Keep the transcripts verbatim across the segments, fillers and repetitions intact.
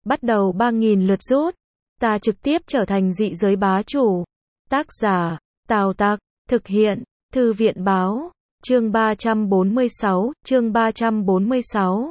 bắt đầu ba nghìn lượt rút. Ta trực tiếp trở thành dị giới bá chủ. Tác giả, Tào Tặc, thực hiện, Thư viện báo, chương ba trăm bốn mươi sáu, chương ba trăm bốn mươi sáu.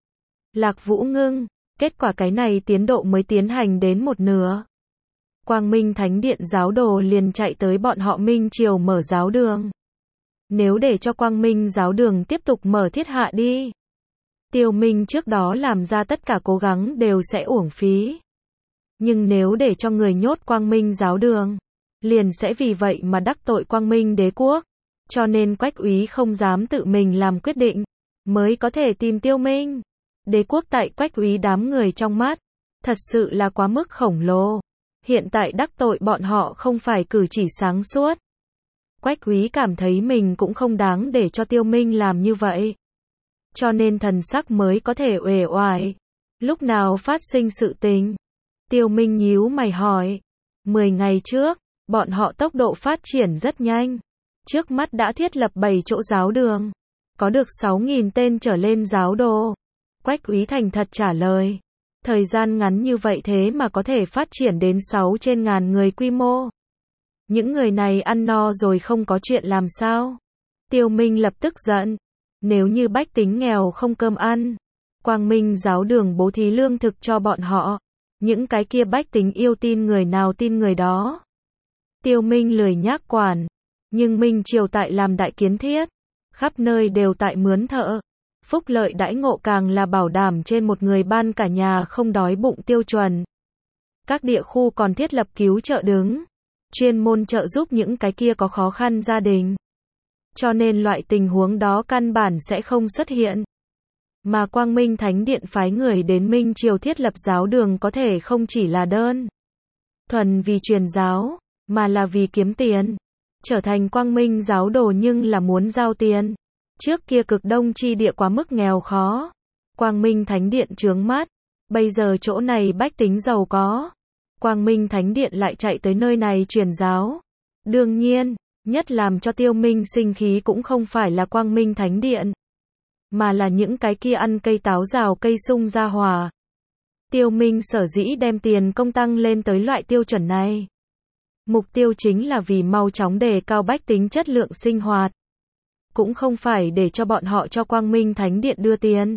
Lạc Vũ ngưng, kết quả cái này tiến độ mới tiến hành đến một nửa. Quang Minh Thánh Điện giáo đồ liền chạy tới bọn họ Minh Triều mở giáo đường. Nếu để cho Quang Minh giáo đường tiếp tục mở thiết hạ đi, Tiêu Minh trước đó làm ra tất cả cố gắng đều sẽ uổng phí. Nhưng nếu để cho người nhốt Quang Minh giáo đường, liền sẽ vì vậy mà đắc tội Quang Minh đế quốc. Cho nên Quách Úy không dám tự mình làm quyết định, mới có thể tìm Tiêu Minh. Đế quốc tại Quách Úy đám người trong mắt, thật sự là quá mức khổng lồ. Hiện tại đắc tội bọn họ không phải cử chỉ sáng suốt. Quách Úy cảm thấy mình cũng không đáng để cho Tiêu Minh làm như vậy. Cho nên thần sắc mới có thể uể oải. Lúc nào phát sinh sự tình? Tiêu Minh nhíu mày hỏi. Mười ngày trước, bọn họ tốc độ phát triển rất nhanh. Trước mắt đã thiết lập bảy chỗ giáo đường. Có được sáu nghìn tên trở lên giáo đồ. Quách Úy thành thật trả lời. Thời gian ngắn như vậy thế mà có thể phát triển đến sáu trên ngàn người quy mô. Những người này ăn no rồi không có chuyện làm sao? Tiêu Minh lập tức giận. Nếu như bách tính nghèo không cơm ăn, Quang Minh giáo đường bố thí lương thực cho bọn họ. Những cái kia bách tính yêu tin người nào tin người đó. Tiêu Minh lười nhác quản. Nhưng Minh Triều tại làm đại kiến thiết. Khắp nơi đều tại mướn thợ. Phúc lợi đãi ngộ càng là bảo đảm trên một người ban cả nhà không đói bụng tiêu chuẩn. Các địa khu còn thiết lập cứu trợ đứng. Chuyên môn trợ giúp những cái kia có khó khăn gia đình. Cho nên loại tình huống đó căn bản sẽ không xuất hiện. Mà Quang Minh Thánh Điện phái người đến Minh Triều thiết lập giáo đường có thể không chỉ là đơn thuần vì truyền giáo, mà là vì kiếm tiền. Trở thành Quang Minh giáo đồ nhưng là muốn giao tiền. Trước kia cực đông chi địa quá mức nghèo khó. Quang Minh Thánh Điện trướng mắt. Bây giờ chỗ này bách tính giàu có. Quang Minh Thánh Điện lại chạy tới nơi này truyền giáo. Đương nhiên, nhất làm cho Tiêu Minh sinh khí cũng không phải là Quang Minh Thánh Điện, mà là những cái kia ăn cây táo rào cây sung ra hòa. Tiêu Minh sở dĩ đem tiền công tăng lên tới loại tiêu chuẩn này. Mục tiêu chính là vì mau chóng đề cao bách tính chất lượng sinh hoạt. Cũng không phải để cho bọn họ cho Quang Minh Thánh Điện đưa tiền.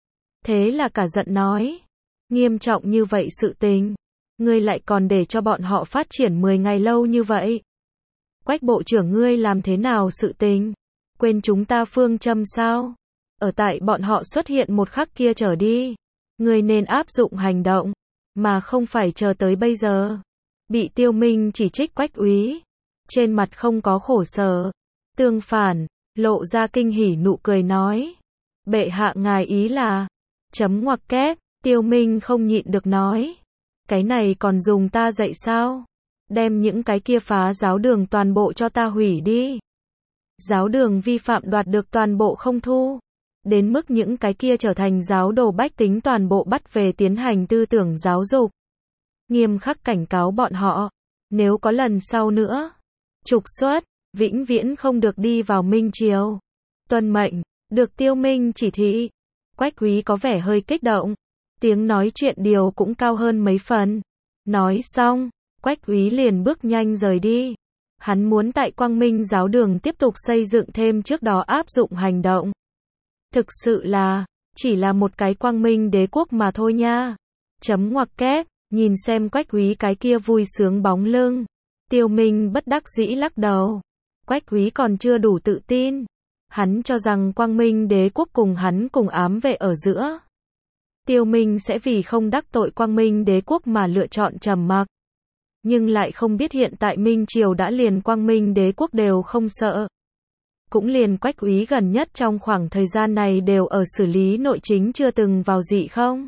Thế là cả giận nói. Nghiêm trọng như vậy sự tình. Ngươi lại còn để cho bọn họ phát triển mười ngày lâu như vậy. Quách bộ trưởng ngươi làm thế nào sự tình? Quên chúng ta phương châm sao? Ở tại bọn họ xuất hiện một khắc kia trở đi. Ngươi nên áp dụng hành động. Mà không phải chờ tới bây giờ. Bị Tiêu Minh chỉ trích Quách Úy. Trên mặt không có khổ sở. Tương phản, lộ ra kinh hỉ nụ cười nói. Bệ hạ ngài ý là. Chấm ngoặc kép, Tiêu Minh không nhịn được nói. Cái này còn dùng ta dạy sao? Đem những cái kia phá giáo đường toàn bộ cho ta hủy đi. Giáo đường vi phạm đoạt được toàn bộ không thu. Đến mức những cái kia trở thành giáo đồ bách tính toàn bộ bắt về tiến hành tư tưởng giáo dục. Nghiêm khắc cảnh cáo bọn họ. Nếu có lần sau nữa. Trục xuất, vĩnh viễn không được đi vào Minh Triều. Tuân mệnh, được Tiêu Minh chỉ thị. Quách Úy có vẻ hơi kích động. Tiếng nói chuyện điều cũng cao hơn mấy phần. Nói xong, Quách Úy liền bước nhanh rời đi. Hắn muốn tại Quang Minh giáo đường tiếp tục xây dựng thêm trước đó áp dụng hành động. Thực sự là, chỉ là một cái Quang Minh đế quốc mà thôi nha. Chấm ngoặc kép, nhìn xem Quách Úy cái kia vui sướng bóng lưng. Tiêu Minh bất đắc dĩ lắc đầu. Quách Úy còn chưa đủ tự tin. Hắn cho rằng Quang Minh đế quốc cùng hắn cùng ám vệ ở giữa. Tiêu Minh sẽ vì không đắc tội Quang Minh đế quốc mà lựa chọn trầm mặc. Nhưng lại không biết hiện tại Minh Triều đã liền Quang Minh đế quốc đều không sợ. Cũng liền Quách Úy gần nhất trong khoảng thời gian này đều ở xử lý nội chính chưa từng vào dị không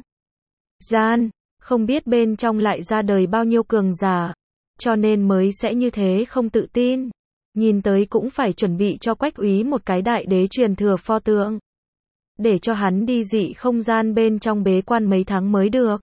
gian, không biết bên trong lại ra đời bao nhiêu cường giả, cho nên mới sẽ như thế không tự tin. Nhìn tới cũng phải chuẩn bị cho Quách Úy một cái đại đế truyền thừa pho tượng. Để cho hắn đi dị không gian bên trong bế quan mấy tháng mới được.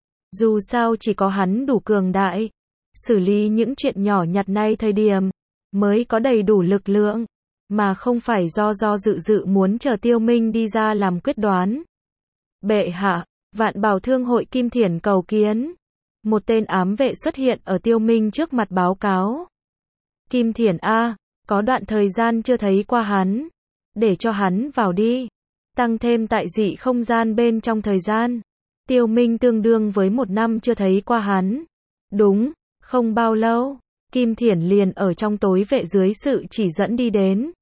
Dù sao chỉ có hắn đủ cường đại. Xử lý những chuyện nhỏ nhặt này thời điểm. Mới có đầy đủ lực lượng. Mà không phải do do dự dự muốn chờ Tiêu Minh đi ra làm quyết đoán. Bệ hạ, Vạn Bảo Thương hội Kim Thiển cầu kiến. Một tên ám vệ xuất hiện ở Tiêu Minh trước mặt báo cáo. Kim Thiển a, có đoạn thời gian chưa thấy qua hắn. Để cho hắn vào đi. Tăng thêm tại dị không gian bên trong thời gian. Tiêu Minh tương đương với một năm chưa thấy qua hắn. Đúng, không bao lâu, Kim Thiển liền ở trong tối vệ dưới sự chỉ dẫn đi đến.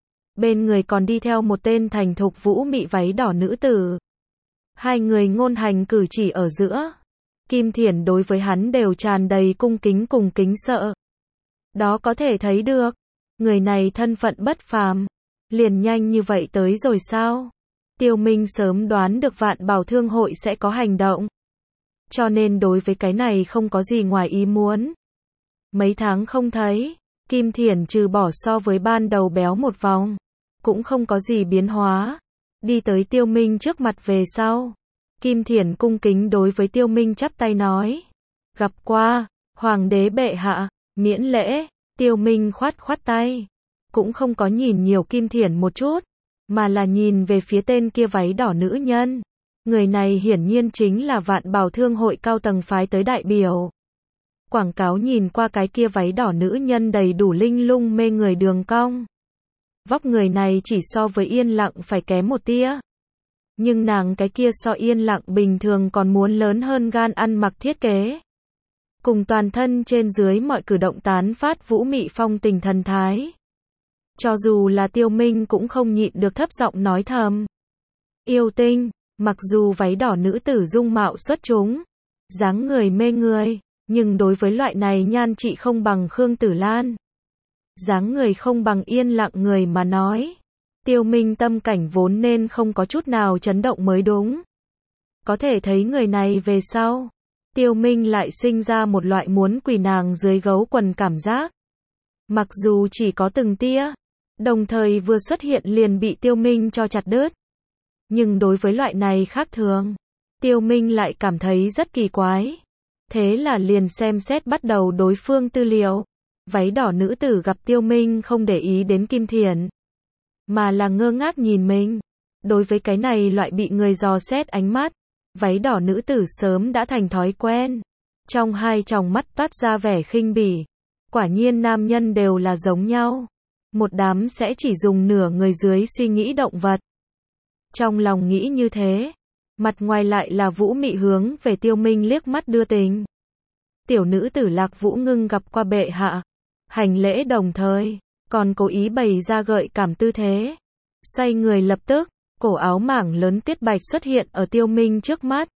Bên người còn đi theo một tên thành thục vũ mị váy đỏ nữ tử. Hai người ngôn hành cử chỉ ở giữa. Kim Thiển đối với hắn đều tràn đầy cung kính cùng kính sợ. Đó có thể thấy được, người này thân phận bất phàm. Liền nhanh như vậy tới rồi sao? Tiêu Minh sớm đoán được Vạn Bảo Thương hội sẽ có hành động. Cho nên đối với cái này không có gì ngoài ý muốn. Mấy tháng không thấy, Kim Thiển trừ bỏ so với ban đầu béo một vòng, cũng không có gì biến hóa. Đi tới Tiêu Minh trước mặt về sau. Kim Thiển cung kính đối với Tiêu Minh chắp tay nói. Gặp qua, Hoàng đế bệ hạ, miễn lễ. Tiêu Minh khoát khoát tay. Cũng không có nhìn nhiều Kim Thiển một chút, mà là nhìn về phía tên kia váy đỏ nữ nhân. Người này hiển nhiên chính là Vạn Bảo Thương hội cao tầng phái tới đại biểu. Quảng cáo nhìn qua cái kia váy đỏ nữ nhân đầy đủ linh lung mê người đường cong. Vóc người này chỉ so với Yên Lặng phải kém một tia. Nhưng nàng cái kia so Yên Lặng bình thường còn muốn lớn hơn gan ăn mặc thiết kế. Cùng toàn thân trên dưới mọi cử động tán phát vũ mị phong tình thần thái. Cho dù là Tiêu Minh cũng không nhịn được thấp giọng nói thầm. Yêu tinh, mặc dù váy đỏ nữ tử dung mạo xuất chúng, dáng người mê người, nhưng đối với loại này nhan trị không bằng Khương Tử Lan. Dáng người không bằng Yên Lặng người mà nói. Tiêu Minh tâm cảnh vốn nên không có chút nào chấn động mới đúng. Có thể thấy người này về sau. Tiêu Minh lại sinh ra một loại muốn quỳ nàng dưới gấu quần cảm giác. Mặc dù chỉ có từng tia, đồng thời vừa xuất hiện liền bị Tiêu Minh cho chặt đứt. Nhưng đối với loại này khác thường, Tiêu Minh lại cảm thấy rất kỳ quái. Thế là liền xem xét bắt đầu đối phương tư liệu. Váy đỏ nữ tử gặp Tiêu Minh không để ý đến Kim Thiển, mà là ngơ ngác nhìn mình. Đối với cái này loại bị người dò xét ánh mắt, váy đỏ nữ tử sớm đã thành thói quen. Trong hai tròng mắt toát ra vẻ khinh bỉ. Quả nhiên nam nhân đều là giống nhau. Một đám sẽ chỉ dùng nửa người dưới suy nghĩ động vật. Trong lòng nghĩ như thế, mặt ngoài lại là vũ mị hướng về Tiêu Minh liếc mắt đưa tình. Tiểu nữ tử Lạc Vũ Ngưng gặp qua bệ hạ, hành lễ đồng thời, còn cố ý bày ra gợi cảm tư thế. Xoay người lập tức, cổ áo mảng lớn tuyết bạch xuất hiện ở Tiêu Minh trước mắt.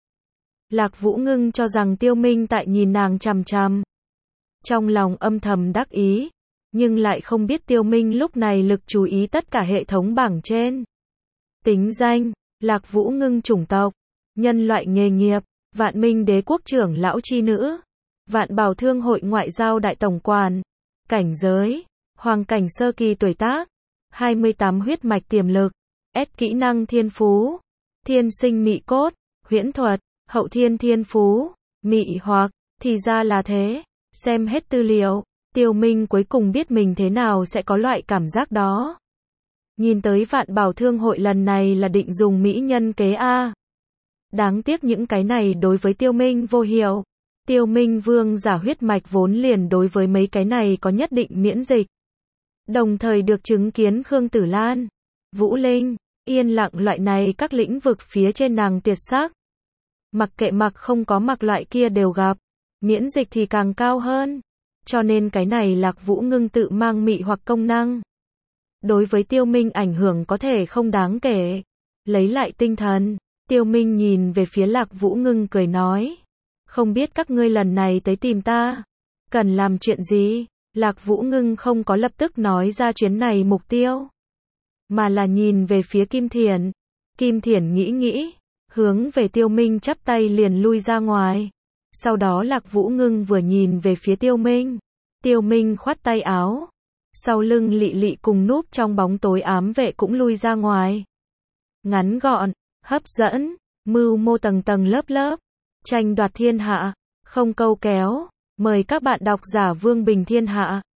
Lạc Vũ Ngưng cho rằng Tiêu Minh tại nhìn nàng chằm chằm. Trong lòng âm thầm đắc ý, nhưng lại không biết Tiêu Minh lúc này lực chú ý tất cả hệ thống bảng trên. Tính danh, Lạc Vũ Ngưng chủng tộc, nhân loại nghề nghiệp, Vạn Minh Đế quốc trưởng lão chi nữ, Vạn Bảo Thương hội ngoại giao đại tổng quản, cảnh giới, hoàng cảnh sơ kỳ tuổi tác, hai mươi tám huyết mạch tiềm lực, S kỹ năng thiên phú, thiên sinh mị cốt, huyễn thuật, hậu thiên thiên phú, mị hoặc, thì ra là thế. Xem hết tư liệu, Tiêu Minh cuối cùng biết mình thế nào sẽ có loại cảm giác đó. Nhìn tới Vạn Bảo Thương hội lần này là định dùng mỹ nhân kế a. Đáng tiếc những cái này đối với Tiêu Minh vô hiệu. Tiêu Minh vương giả huyết mạch vốn liền đối với mấy cái này có nhất định miễn dịch. Đồng thời được chứng kiến Khương Tử Lan, Vũ Linh, Yên Lặng loại này các lĩnh vực phía trên nàng tuyệt sắc. Mặc kệ mặc không có mặc loại kia đều gặp. Miễn dịch thì càng cao hơn. Cho nên cái này Lạc Vũ Ngưng tự mang mị hoặc công năng. Đối với Tiêu Minh ảnh hưởng có thể không đáng kể. Lấy lại tinh thần, Tiêu Minh nhìn về phía Lạc Vũ Ngưng cười nói. Không biết các ngươi lần này tới tìm ta, cần làm chuyện gì? Lạc Vũ Ngưng không có lập tức nói ra chuyến này mục tiêu, mà là nhìn về phía Kim Thiển. Kim Thiển nghĩ nghĩ, hướng về Tiêu Minh chắp tay liền lui ra ngoài. Sau đó Lạc Vũ Ngưng vừa nhìn về phía Tiêu Minh. Tiêu Minh khoát tay áo. Sau lưng Lị Lị cùng núp trong bóng tối ám vệ cũng lui ra ngoài. Ngắn gọn, hấp dẫn, mưu mô tầng tầng lớp lớp. Tranh đoạt thiên hạ, không câu kéo. Mời các bạn đọc giả Vương Bình Thiên Hạ.